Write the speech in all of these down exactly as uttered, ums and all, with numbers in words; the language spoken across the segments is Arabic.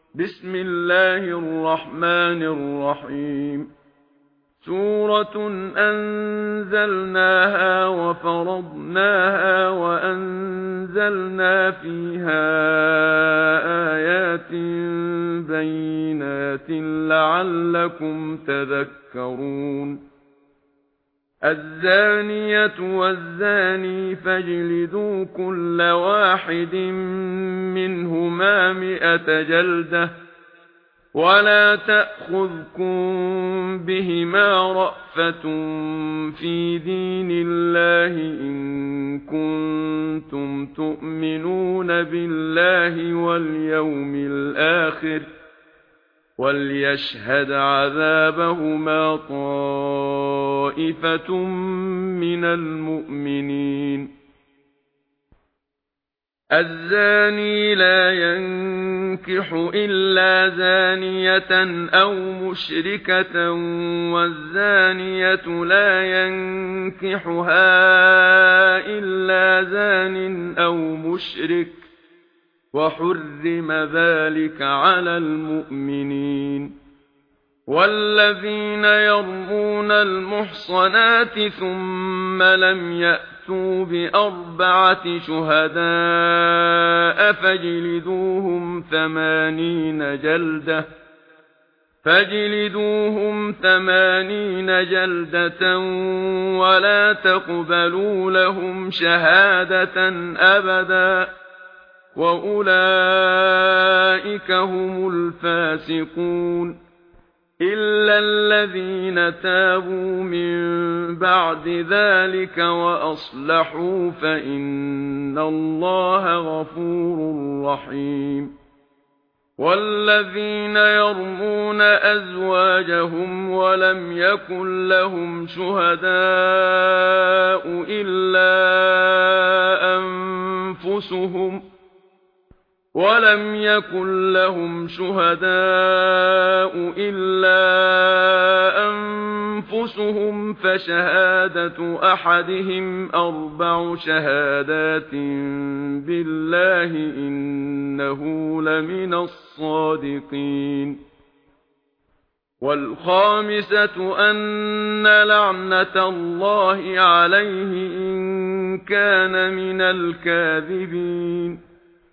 بسم الله الرحمن الرحيم سورة أنزلناها وفرضناها وأنزلنا فيها آيات بينات لعلكم تذكرون الزانية والزاني فاجلدوا كل واحد منهما مئة جلدة ولا تأخذكم بهما رأفة في دين الله إن كنتم تؤمنون بالله واليوم الآخر وليشهد عذابهما طائفة من المؤمنين الزاني لا ينكح إلا زانية أو مشركة والزانية لا ينكحها إلا زان أو مشرك وحرم ذلك على المؤمنين والذين يرمون المحصنات ثم لم يأتوا بأربعة شهداء فاجلدوهم ثمانين جلدة فاجلدوهم ثمانين جلدة ولا تقبلوا لهم شهادة أبدا وأولئك هم الفاسقون إلا الذين تابوا من بعد ذلك وأصلحوا فإن الله غفور رحيم والذين يرمون أزواجهم ولم يكن لهم شهداء إلا أنفسهم ولم يكن لهم شهداء إلا أنفسهم فشهادة أحدهم أربع شهادات بالله إنه لمن الصادقين والخامسة أن لعنة الله عليه إن كان من الكاذبين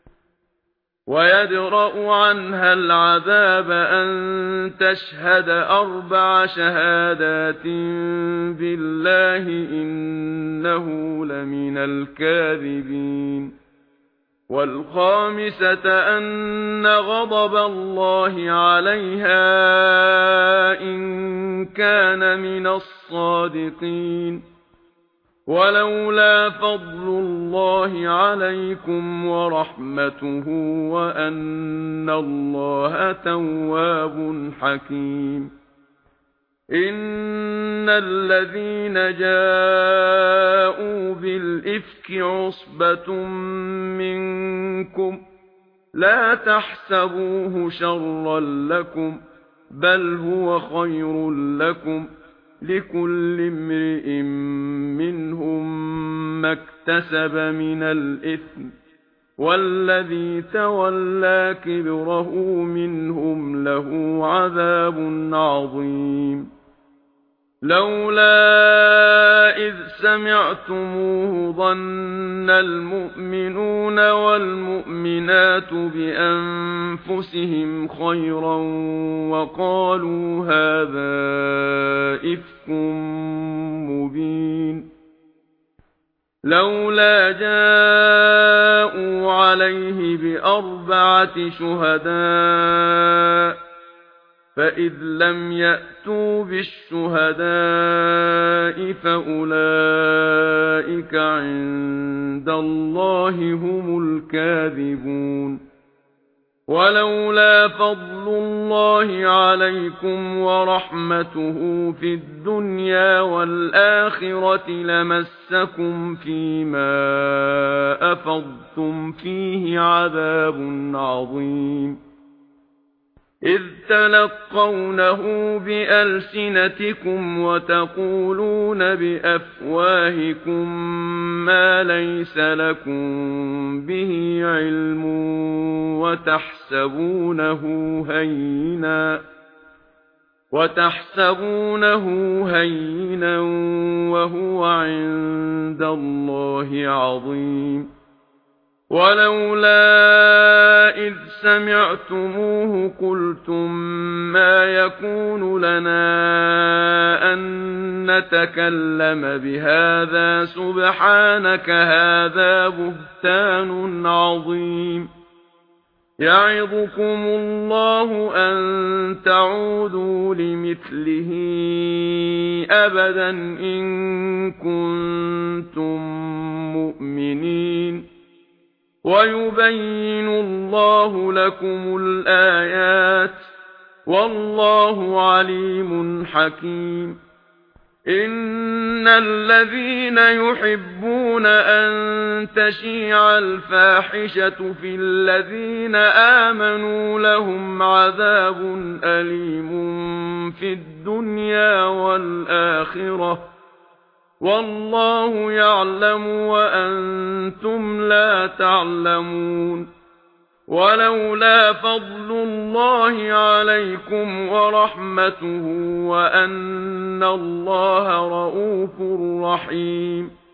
ويدرأ عنها العذاب أن تشهد أربع شهادات بالله إنه لمن الكاذبين والخامسة أن غضب الله عليها إن كان من الصادقين ولولا فضل الله عليكم ورحمته وأن الله تواب حكيم إن الذين جاءوا بالإفك عصبة منكم لا تحسبوه شرا لكم بل هو خير لكم لكل امرئ منهم ما اكتسب من الإثم والذي تولى كبره منهم له عذاب عظيم لولا إذ سمعتموه ظن المؤمنون والمؤمنات بأنفسهم خيرا وقالوا هذا إفك مبين لولا جاءوا عليه بأربعة شهداء فإذ لم يأتوا بالشهداء فأولئك عند الله هم الكاذبون ولولا فضل الله عليكم ورحمته في الدنيا والآخرة لمسكم فيما أفضتم فيه عذاب عظيم إذ تلقونه بألسنتكم وتقولون بأفواهكم ما ليس لكم به علم وتحسبونه هينا وتحسبونه هينا وهو عند الله عظيم ولولا إذ سمعتموه قلتم ما يكون لنا أن نتكلم بهذا سبحانك هذا بهتان عظيم يعظكم الله أن تعودوا لمثله أبدا إن كنتم مؤمنين ويبين الله لكم الآيات والله عليم حكيم إن الذين يحبون أن تشيع الفاحشة في الذين آمنوا لهم عذاب أليم في الدنيا والآخرة والله يعلم وأنتم لا تعلمون ولولا فضل الله عليكم ورحمته وأن الله رؤوف رحيم